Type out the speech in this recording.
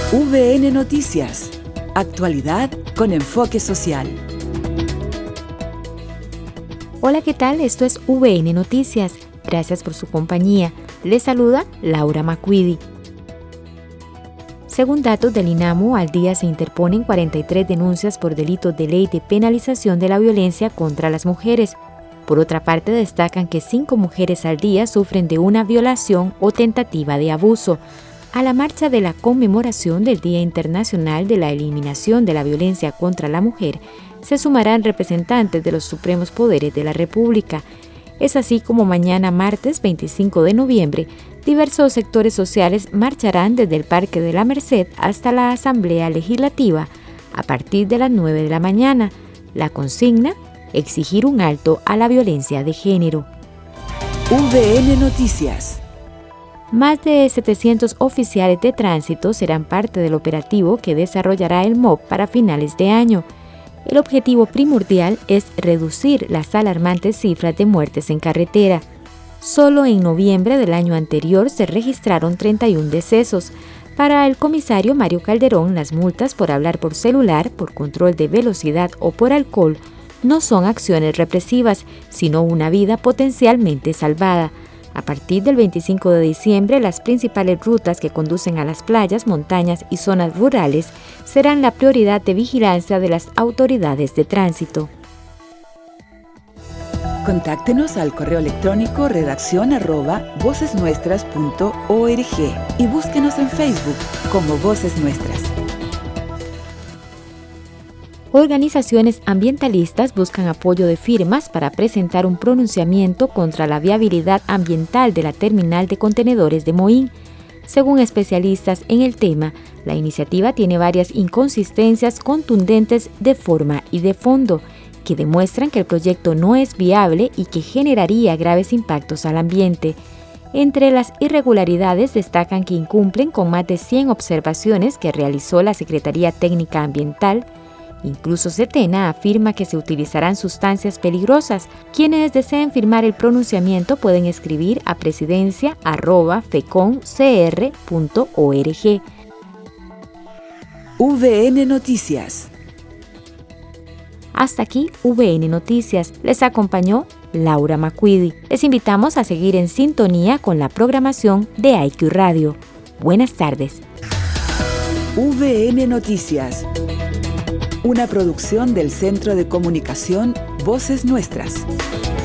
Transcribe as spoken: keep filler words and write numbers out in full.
V N Noticias. Actualidad con enfoque social. Hola, ¿qué tal? Esto es V N Noticias. Gracias por su compañía. Les saluda Laura Macuidi. Según datos del INAMU, al día se interponen cuarenta y tres denuncias por delitos de ley de penalización de la violencia contra las mujeres. Por otra parte, destacan que cinco mujeres al día sufren de una violación o tentativa de abuso. A la marcha de la conmemoración del Día Internacional de la Eliminación de la Violencia contra la Mujer se sumarán representantes de los supremos poderes de la República. Es así como mañana, martes veinticinco de noviembre, diversos sectores sociales marcharán desde el Parque de la Merced hasta la Asamblea Legislativa a partir de las nueve de la mañana. La consigna: exigir un alto a la violencia de género. V N Noticias. Más de setecientos oficiales de tránsito serán parte del operativo que desarrollará el M O P para finales de año. El objetivo primordial es reducir las alarmantes cifras de muertes en carretera. Solo en noviembre del año anterior se registraron treinta y un decesos. Para el comisario Mario Calderón, las multas por hablar por celular, por control de velocidad o por alcohol no son acciones represivas, sino una vida potencialmente salvada. A partir del veinticinco de diciembre, las principales rutas que conducen a las playas, montañas y zonas rurales serán la prioridad de vigilancia de las autoridades de tránsito. Contáctenos al correo electrónico redacción arroba vocesnuestras punto org y búsquenos en Facebook como Voces Nuestras. Organizaciones ambientalistas buscan apoyo de firmas para presentar un pronunciamiento contra la viabilidad ambiental de la terminal de contenedores de Moín. Según especialistas en el tema, la iniciativa tiene varias inconsistencias contundentes de forma y de fondo, que demuestran que el proyecto no es viable y que generaría graves impactos al ambiente. Entre las irregularidades destacan que incumplen con más de cien observaciones que realizó la Secretaría Técnica Ambiental. Incluso Setena afirma que se utilizarán sustancias peligrosas. Quienes deseen firmar el pronunciamiento pueden escribir a presidencia arroba feconcr punto org. V N Noticias. Hasta aquí V N Noticias. Les acompañó Laura Macuidi. Les invitamos a seguir en sintonía con la programación de I Q Radio. Buenas tardes. V N Noticias. Una producción del Centro de Comunicación Voces Nuestras.